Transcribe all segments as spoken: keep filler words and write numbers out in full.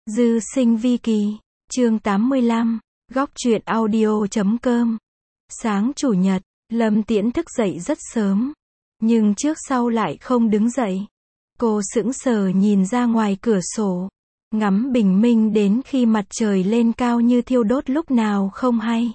Dư sinh vi kỳ, chương tám mươi lăm, góc truyện audio chấm com. Sáng chủ nhật, Lâm Tiễn thức dậy rất sớm, nhưng trước sau lại không đứng dậy. Cô sững sờ nhìn ra ngoài cửa sổ, ngắm bình minh đến khi mặt trời lên cao như thiêu đốt lúc nào không hay.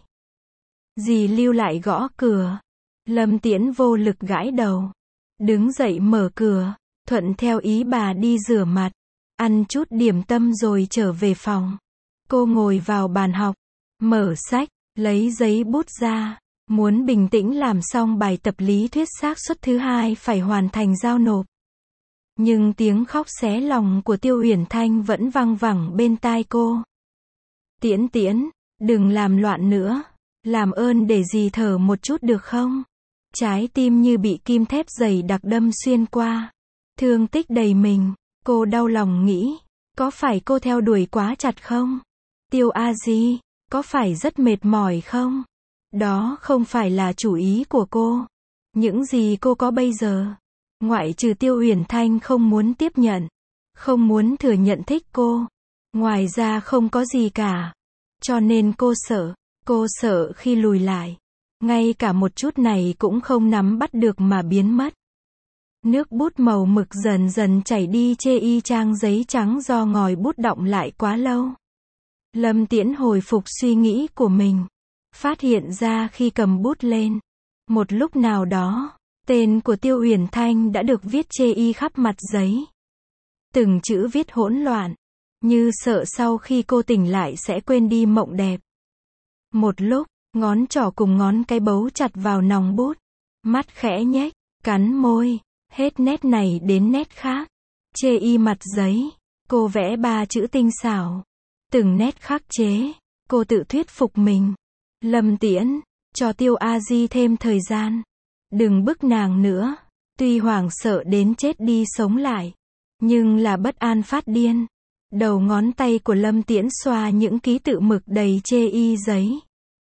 Dì Lưu lại gõ cửa. Lâm Tiễn vô lực gãi đầu, đứng dậy mở cửa, thuận theo ý bà đi rửa mặt, ăn chút điểm tâm rồi trở về phòng. Cô ngồi vào bàn học, mở sách, lấy giấy bút ra, muốn bình tĩnh làm xong bài tập lý thuyết xác suất thứ hai phải hoàn thành giao nộp. Nhưng tiếng khóc xé lòng của Tiêu Uyển Thanh vẫn văng vẳng bên tai cô. Tiễn Tiễn, đừng làm loạn nữa, làm ơn để dì thở một chút được không? Trái tim như bị kim thép dày đặc đâm xuyên qua, thương tích đầy mình. Cô đau lòng nghĩ, có phải cô theo đuổi quá chặt không? Tiêu A Di, có phải rất mệt mỏi không? Đó không phải là chủ ý của cô. Những gì cô có bây giờ, ngoại trừ Tiêu Uyển Thanh không muốn tiếp nhận, không muốn thừa nhận thích cô, ngoài ra không có gì cả. Cho nên cô sợ, cô sợ khi lùi lại, ngay cả một chút này cũng không nắm bắt được mà biến mất. Nước bút màu mực dần dần chảy đi chê y trang giấy trắng do ngòi bút đọng lại quá lâu. Lâm Tiễn hồi phục suy nghĩ của mình, phát hiện ra khi cầm bút lên, một lúc nào đó, tên của Tiêu Uyển Thanh đã được viết chê y khắp mặt giấy. Từng chữ viết hỗn loạn, như sợ sau khi cô tỉnh lại sẽ quên đi mộng đẹp. Một lúc, ngón trỏ cùng ngón cái bấu chặt vào nòng bút, mắt khẽ nhếch, cắn môi. Hết nét này đến nét khác. Chê y mặt giấy, cô vẽ ba chữ tinh xảo, từng nét khắc chế. Cô tự thuyết phục mình. Lâm Tiễn, cho Tiêu A Di thêm thời gian. Đừng bức nàng nữa. Tuy hoảng sợ đến chết đi sống lại, nhưng là bất an phát điên. Đầu ngón tay của Lâm Tiễn xoa những ký tự mực đầy chê y giấy,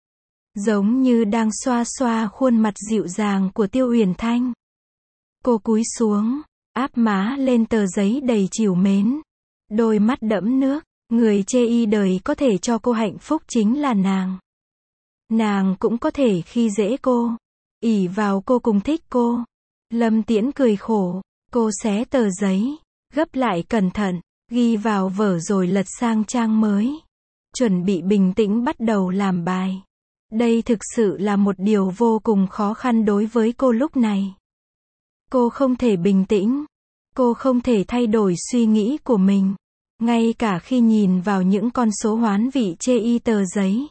giống như đang xoa xoa khuôn mặt dịu dàng của Tiêu Uyển Thanh. Cô cúi xuống, áp má lên tờ giấy đầy trìu mến. Đôi mắt đẫm nước, người chê y đời có thể cho cô hạnh phúc chính là nàng. Nàng cũng có thể khi dễ cô, ỷ vào cô cùng thích cô. Lâm Tiễn cười khổ, cô xé tờ giấy, gấp lại cẩn thận, ghi vào vở rồi lật sang trang mới. Chuẩn bị bình tĩnh bắt đầu làm bài. Đây thực sự là một điều vô cùng khó khăn đối với cô lúc này. Cô không thể bình tĩnh. Cô không thể thay đổi suy nghĩ của mình. Ngay cả khi nhìn vào những con số hoán vị chê y tờ giấy.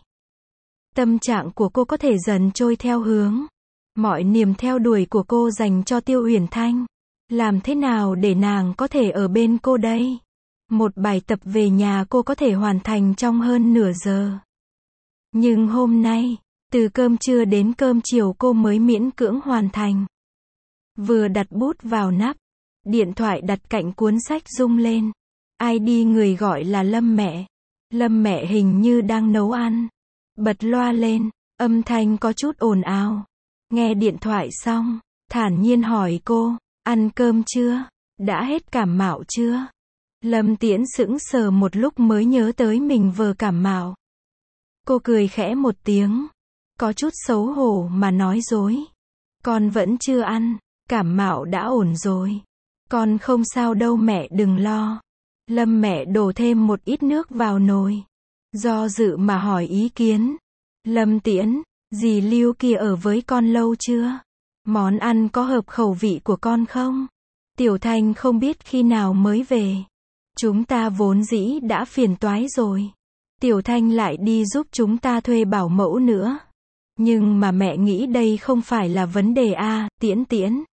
Tâm trạng của cô có thể dần trôi theo hướng. Mọi niềm theo đuổi của cô dành cho Tiêu Uyển Thanh. Làm thế nào để nàng có thể ở bên cô đây? Một bài tập về nhà cô có thể hoàn thành trong hơn nửa giờ. Nhưng hôm nay, từ cơm trưa đến cơm chiều cô mới miễn cưỡng hoàn thành. Vừa đặt bút vào nắp, điện thoại đặt cạnh cuốn sách rung lên. i đê người gọi là Lâm mẹ. Lâm mẹ hình như đang nấu ăn. Bật loa lên, âm thanh có chút ồn ào. Nghe điện thoại xong, thản nhiên hỏi cô, ăn cơm chưa? Đã hết cảm mạo chưa? Lâm Tiễn sững sờ một lúc mới nhớ tới mình vừa cảm mạo. Cô cười khẽ một tiếng, có chút xấu hổ mà nói dối. Con vẫn chưa ăn. Cảm mạo đã ổn rồi. Con không sao đâu mẹ đừng lo. Lâm mẹ đổ thêm một ít nước vào nồi. Do dự mà hỏi ý kiến. Lâm Tiễn, dì Lưu kia ở với con lâu chưa? Món ăn có hợp khẩu vị của con không? Tiểu Thanh không biết khi nào mới về. Chúng ta vốn dĩ đã phiền toái rồi. Tiểu Thanh lại đi giúp chúng ta thuê bảo mẫu nữa. Nhưng mà mẹ nghĩ đây không phải là vấn đề a, à, Tiễn Tiễn.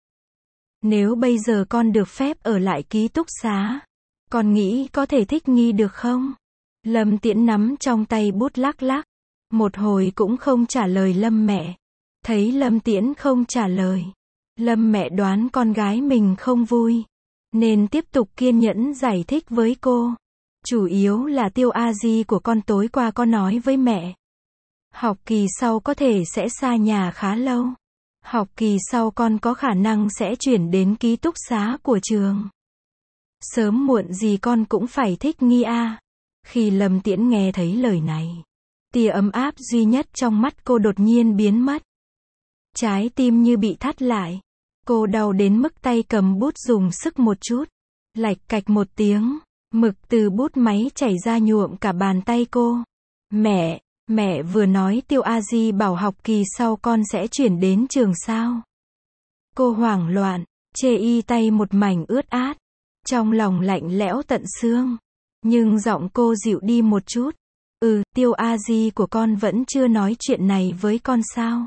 Nếu bây giờ con được phép ở lại ký túc xá, con nghĩ có thể thích nghi được không? Lâm Tiễn nắm trong tay bút lắc lắc, một hồi cũng không trả lời Lâm mẹ. Thấy Lâm Tiễn không trả lời, Lâm mẹ đoán con gái mình không vui, nên tiếp tục kiên nhẫn giải thích với cô. Chủ yếu là Tiêu A Di của con tối qua có nói với mẹ. Học kỳ sau có thể sẽ xa nhà khá lâu. Học kỳ sau con có khả năng sẽ chuyển đến ký túc xá của trường. Sớm muộn gì con cũng phải thích nghi a. Khi Lâm Tiễn nghe thấy lời này, tia ấm áp duy nhất trong mắt cô đột nhiên biến mất. Trái tim như bị thắt lại. Cô đau đến mức tay cầm bút dùng sức một chút. Lạch cạch một tiếng, mực từ bút máy chảy ra nhuộm cả bàn tay cô. Mẹ, mẹ vừa nói Tiêu A Di bảo học kỳ sau con sẽ chuyển đến trường sao? Cô hoảng loạn, chê y tay một mảnh ướt át. Trong lòng lạnh lẽo tận xương. Nhưng giọng cô dịu đi một chút. Ừ, Tiêu A Di của con vẫn chưa nói chuyện này với con sao?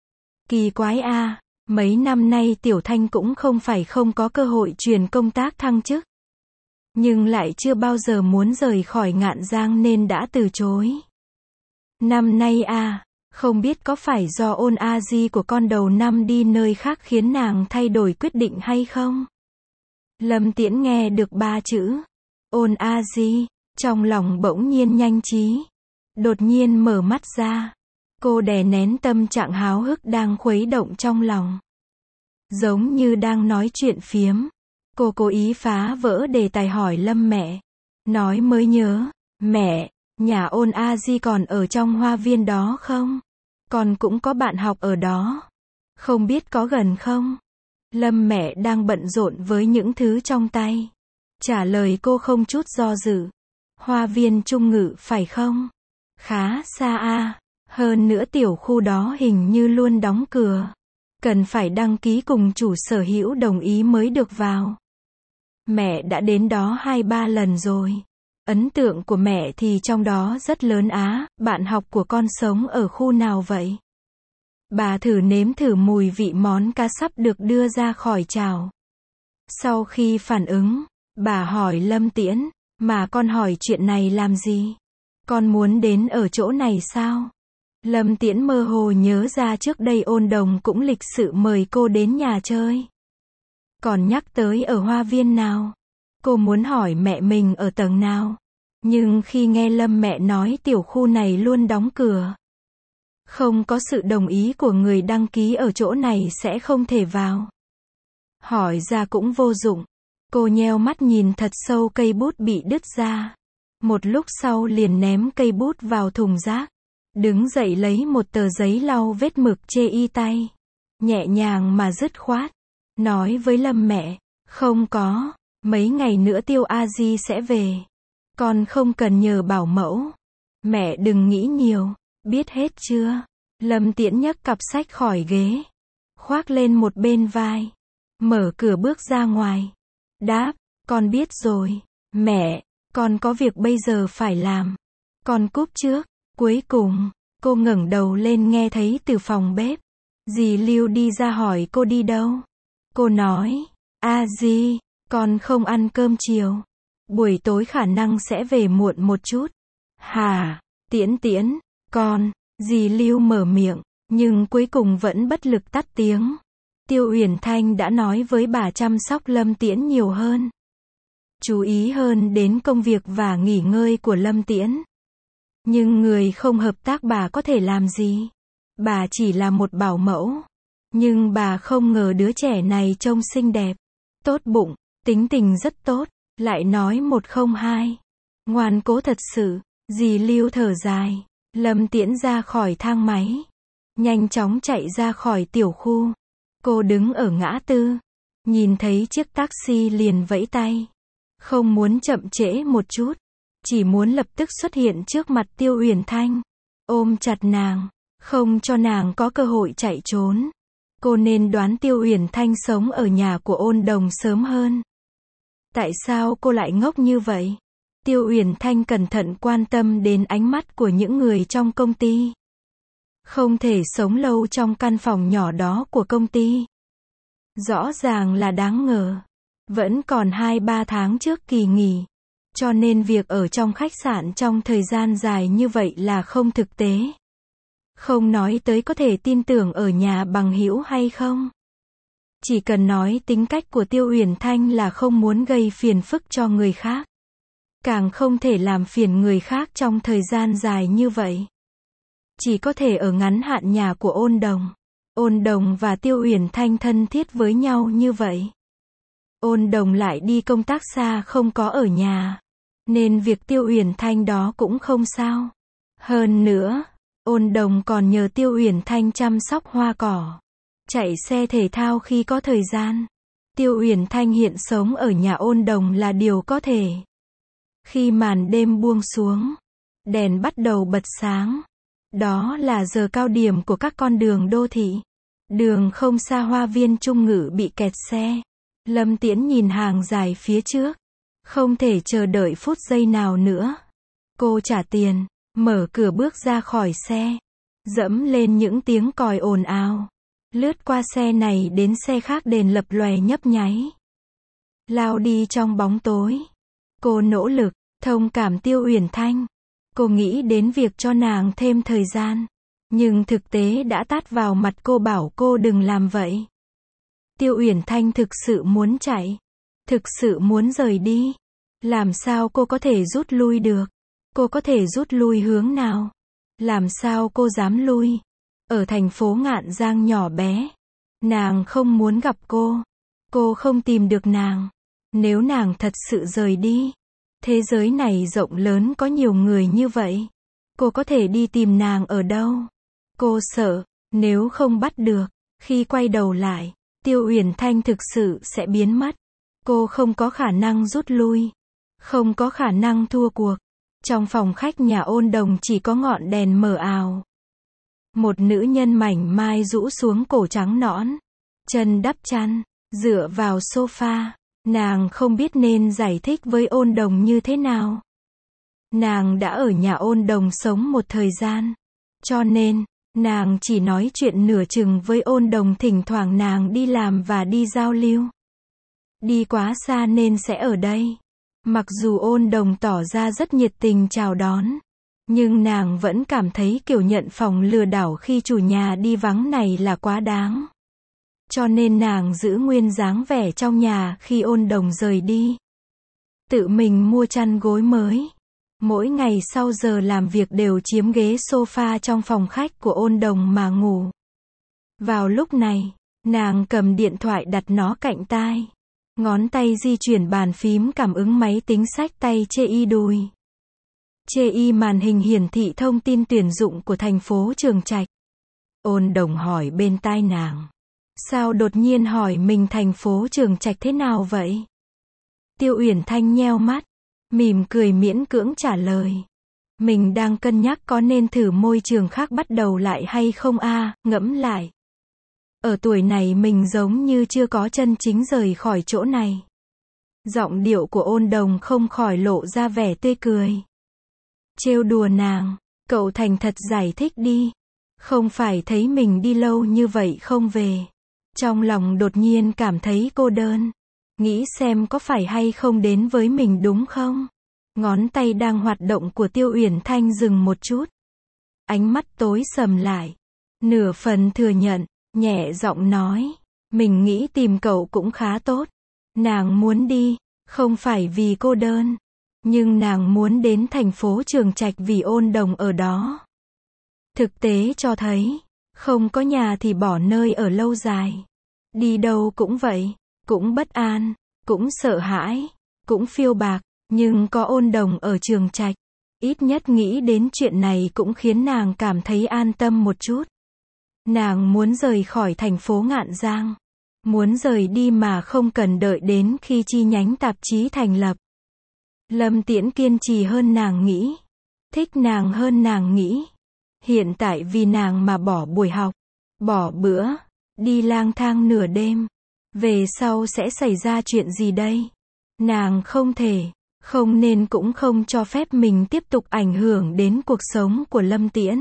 Kỳ quái a, mấy năm nay Tiểu Thanh cũng không phải không có cơ hội truyền công tác thăng chức. Nhưng lại chưa bao giờ muốn rời khỏi Ngạn Giang nên đã từ chối. Năm nay a, không biết có phải do Ôn A Di của con đầu năm đi nơi khác khiến nàng thay đổi quyết định hay không? Lâm Tiễn nghe được ba chữ Ôn A Di, trong lòng bỗng nhiên nhanh trí. Đột nhiên mở mắt ra. Cô đè nén tâm trạng háo hức đang khuấy động trong lòng. Giống như đang nói chuyện phiếm. Cô cố ý phá vỡ đề tài hỏi Lâm mẹ. Nói mới nhớ, mẹ, nhà Ôn A Di còn ở trong hoa viên đó không? Con cũng có bạn học ở đó. Không biết có gần không? Lâm mẹ đang bận rộn với những thứ trong tay. Trả lời cô không chút do dự. Hoa viên Trung Ngự phải không? Khá xa a. Hơn nữa tiểu khu đó hình như luôn đóng cửa. Cần phải đăng ký cùng chủ sở hữu đồng ý mới được vào. Mẹ đã đến đó hai ba lần rồi. Ấn tượng của mẹ thì trong đó rất lớn á. Bạn học của con sống ở khu nào vậy? Bà thử nếm thử mùi vị món cá sắp được đưa ra khỏi chảo. Sau khi phản ứng, bà hỏi Lâm Tiễn, mà con hỏi chuyện này làm gì? Con muốn đến ở chỗ này sao? Lâm Tiễn mơ hồ nhớ ra trước đây Ôn Đồng cũng lịch sự mời cô đến nhà chơi. Còn nhắc tới ở hoa viên nào? Cô muốn hỏi mẹ mình ở tầng nào? Nhưng khi nghe Lâm mẹ nói tiểu khu này luôn đóng cửa. Không có sự đồng ý của người đăng ký ở chỗ này sẽ không thể vào. Hỏi ra cũng vô dụng. Cô nheo mắt nhìn thật sâu cây bút bị đứt ra. Một lúc sau liền ném cây bút vào thùng rác. Đứng dậy lấy một tờ giấy lau vết mực chê y tay. Nhẹ nhàng mà dứt khoát. Nói với Lâm mẹ, không có, mấy ngày nữa Tiêu A Di sẽ về. Con không cần nhờ bảo mẫu. Mẹ đừng nghĩ nhiều, biết hết chưa? Lâm Tiễn nhấc cặp sách khỏi ghế. Khoác lên một bên vai. Mở cửa bước ra ngoài. Đáp, con biết rồi. Mẹ, con có việc bây giờ phải làm. Con cúp trước. Cuối cùng, cô ngẩng đầu lên nghe thấy từ phòng bếp. Dì Lưu đi ra hỏi cô đi đâu. Cô nói, A Di, con không ăn cơm chiều. Buổi tối khả năng sẽ về muộn một chút. Hả, Tiễn Tiễn, con, dì Lưu mở miệng, nhưng cuối cùng vẫn bất lực tắt tiếng. Tiêu Uyển Thanh đã nói với bà chăm sóc Lâm Tiễn nhiều hơn. Chú ý hơn đến công việc và nghỉ ngơi của Lâm Tiễn. Nhưng người không hợp tác bà có thể làm gì? Bà chỉ là một bảo mẫu. Nhưng bà không ngờ đứa trẻ này trông xinh đẹp, tốt bụng, tính tình rất tốt, lại nói một không hai. Ngoan cố thật sự. Dì Lưu thở dài. Lâm Tiễn ra khỏi thang máy. Nhanh chóng chạy ra khỏi tiểu khu. Cô đứng ở ngã tư. Nhìn thấy chiếc taxi liền vẫy tay. Không muốn chậm trễ một chút. Chỉ muốn lập tức xuất hiện trước mặt Tiêu Uyển Thanh. Ôm chặt nàng. Không cho nàng có cơ hội chạy trốn. Cô nên đoán Tiêu Uyển Thanh sống ở nhà của Ôn Đồng sớm hơn. Tại sao cô lại ngốc như vậy? Tiêu Uyển Thanh cẩn thận quan tâm đến ánh mắt của những người trong công ty. Không thể sống lâu trong căn phòng nhỏ đó của công ty. Rõ ràng là đáng ngờ. Vẫn còn hai ba tháng trước kỳ nghỉ. Cho nên việc ở trong khách sạn trong thời gian dài như vậy là không thực tế. Không nói tới có thể tin tưởng ở nhà bằng hữu hay không. Chỉ cần nói tính cách của Tiêu Uyển Thanh là không muốn gây phiền phức cho người khác. Càng không thể làm phiền người khác trong thời gian dài như vậy. Chỉ có thể ở ngắn hạn nhà của Ôn Đồng. Ôn Đồng và Tiêu Uyển Thanh thân thiết với nhau như vậy. Ôn Đồng lại đi công tác xa không có ở nhà. nên việc Tiêu Uyển Thanh đó cũng không sao. Hơn nữa, Ôn Đồng còn nhờ Tiêu Uyển Thanh chăm sóc hoa cỏ, chạy xe thể thao khi có thời gian. Tiêu Uyển Thanh hiện sống ở nhà Ôn Đồng là điều có thể. Khi màn đêm buông xuống, đèn bắt đầu bật sáng. Đó là giờ cao điểm của các con đường đô thị. Đường không xa Hoa viên Trung Ngự bị kẹt xe. Lâm Tiễn nhìn hàng dài phía trước, không thể chờ đợi phút giây nào nữa. Cô trả tiền, mở cửa bước ra khỏi xe, dẫm lên những tiếng còi ồn ào, lướt qua xe này đến xe khác đèn lập lòe nhấp nháy, lao đi trong bóng tối. Cô nỗ lực thông cảm Tiêu Uyển Thanh. Cô nghĩ đến việc cho nàng thêm thời gian, nhưng thực tế đã tát vào mặt cô bảo cô đừng làm vậy. Tiêu Uyển Thanh thực sự muốn chạy, thực sự muốn rời đi. Làm sao cô có thể rút lui được? Cô có thể rút lui hướng nào? Làm sao cô dám lui? Ở thành phố Ngạn Giang nhỏ bé, nàng không muốn gặp cô. Cô không tìm được nàng. Nếu nàng thật sự rời đi, thế giới này rộng lớn có nhiều người như vậy. Cô có thể đi tìm nàng ở đâu? Cô sợ, nếu không bắt được, khi quay đầu lại, Tiêu Uyển Thanh thực sự sẽ biến mất. Cô không có khả năng rút lui, không có khả năng thua cuộc. Trong phòng khách nhà Ôn Đồng chỉ có ngọn đèn mờ ảo. Một nữ nhân mảnh mai rũ xuống cổ trắng nõn, chân đắp chăn, dựa vào sofa. Nàng không biết nên giải thích với Ôn Đồng như thế nào. Nàng đã ở nhà Ôn Đồng sống một thời gian, cho nên, nàng chỉ nói chuyện nửa chừng với Ôn Đồng, thỉnh thoảng nàng đi làm và đi giao lưu. Đi quá xa nên sẽ ở đây. Mặc dù Ôn Đồng tỏ ra rất nhiệt tình chào đón, nhưng nàng vẫn cảm thấy kiểu nhận phòng lừa đảo khi chủ nhà đi vắng này là quá đáng. Cho nên nàng giữ nguyên dáng vẻ trong nhà khi Ôn Đồng rời đi. Tự mình mua chăn gối mới. Mỗi ngày sau giờ làm việc đều chiếm ghế sofa trong phòng khách của Ôn Đồng mà ngủ. Vào lúc này, nàng cầm điện thoại đặt nó cạnh tai. Ngón tay di chuyển bàn phím cảm ứng máy tính xách tay chê y đùi. Chê y màn hình hiển thị thông tin tuyển dụng của thành phố Trường Trạch. Ôn Đồng hỏi bên tai nàng. Sao đột nhiên hỏi mình thành phố Trường Trạch thế nào vậy? Tiêu Uyển Thanh nheo mắt, mỉm cười miễn cưỡng trả lời. Mình đang cân nhắc có nên thử môi trường khác bắt đầu lại hay không a, à, ngẫm lại. Ở tuổi này mình giống như chưa có chân chính rời khỏi chỗ này. Giọng điệu của Ôn Đồng không khỏi lộ ra vẻ tươi cười. Trêu đùa nàng, cậu thành thật giải thích đi. Không phải thấy mình đi lâu như vậy không về. Trong lòng đột nhiên cảm thấy cô đơn. Nghĩ xem có phải hay không đến với mình đúng không? Ngón tay đang hoạt động của Tiêu Uyển Thanh dừng một chút. Ánh mắt tối sầm lại. Nửa phần thừa nhận, nhẹ giọng nói. Mình nghĩ tìm cậu cũng khá tốt. Nàng muốn đi, không phải vì cô đơn. Nhưng nàng muốn đến thành phố Trường Trạch vì Ôn Đồng ở đó. Thực tế cho thấy, không có nhà thì bỏ nơi ở lâu dài. Đi đâu cũng vậy, cũng bất an, cũng sợ hãi, cũng phiêu bạc, nhưng có Ôn Đồng ở Trường Trạch, ít nhất nghĩ đến chuyện này cũng khiến nàng cảm thấy an tâm một chút. Nàng muốn rời khỏi thành phố Ngạn Giang, muốn rời đi mà không cần đợi đến khi chi nhánh tạp chí thành lập. Lâm Tiễn kiên trì hơn nàng nghĩ, thích nàng hơn nàng nghĩ. Hiện tại vì nàng mà bỏ buổi học, bỏ bữa, đi lang thang nửa đêm. Về sau sẽ xảy ra chuyện gì đây? Nàng không thể, không nên cũng không cho phép mình tiếp tục ảnh hưởng đến cuộc sống của Lâm Tiễn.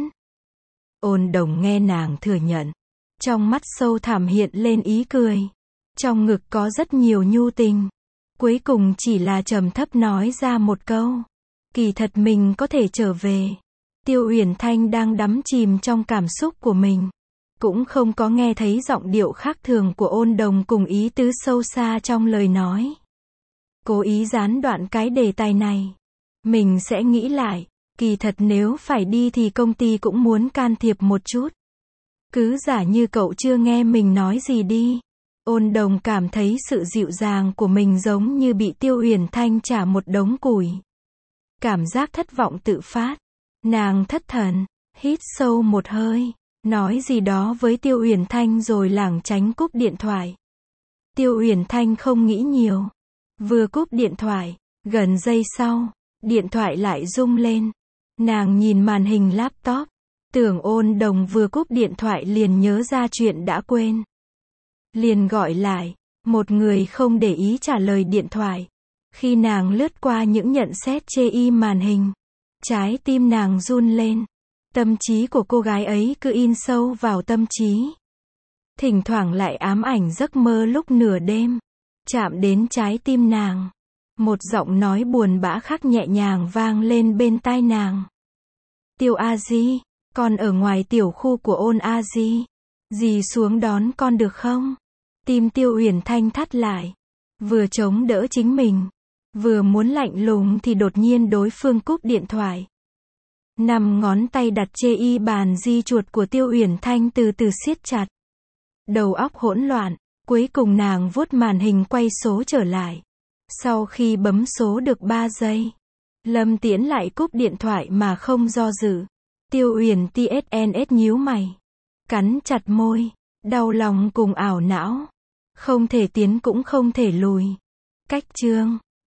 Ôn Đồng nghe nàng thừa nhận, trong mắt sâu thẳm hiện lên ý cười. Trong ngực có rất nhiều nhu tình. Cuối cùng chỉ là trầm thấp nói ra một câu. Kỳ thật mình có thể trở về. Tiêu Uyển Thanh đang đắm chìm trong cảm xúc của mình. Cũng không có nghe thấy giọng điệu khác thường của Ôn Đồng cùng ý tứ sâu xa trong lời nói. Cố ý gián đoạn cái đề tài này. Mình sẽ nghĩ lại. Kỳ thật nếu phải đi thì công ty cũng muốn can thiệp một chút. Cứ giả như cậu chưa nghe mình nói gì đi. Ôn Đồng cảm thấy sự dịu dàng của mình giống như bị Tiêu Uyển Thanh trả một đống củi. Cảm giác thất vọng tự phát. Nàng thất thần, hít sâu một hơi, nói gì đó với Tiêu Uyển Thanh rồi lảng tránh cúp điện thoại. Tiêu Uyển Thanh không nghĩ nhiều. Vừa cúp điện thoại, gần giây sau, điện thoại lại rung lên. Nàng nhìn màn hình laptop. Tưởng Ôn Đồng vừa cúp điện thoại liền nhớ ra chuyện đã quên. Liền gọi lại. Một người không để ý trả lời điện thoại. Khi nàng lướt qua những nhận xét chê y màn hình, trái tim nàng run lên. Tâm trí của cô gái ấy cứ in sâu vào tâm trí. Thỉnh thoảng lại ám ảnh giấc mơ lúc nửa đêm. Chạm đến trái tim nàng. Một giọng nói buồn bã khác nhẹ nhàng vang lên bên tai nàng. Tiêu A Di, con ở ngoài tiểu khu của Ôn A Di. Dì xuống đón con được không? Tim Tiêu Uyển Thanh thắt lại. Vừa chống đỡ chính mình, vừa muốn lạnh lùng thì đột nhiên đối phương cúp điện thoại. Năm ngón tay đặt chê y bàn di chuột của Tiêu Uyển Thanh từ từ siết chặt. Đầu óc hỗn loạn, cuối cùng nàng vuốt màn hình quay số trở lại. Sau khi bấm số được ba giây, Lâm Tiễn lại cúp điện thoại mà không do dự. Tiêu Uyển tê ét en ét nhíu mày, cắn chặt môi, đau lòng cùng ảo não. Không thể tiến cũng không thể lùi. Cách chương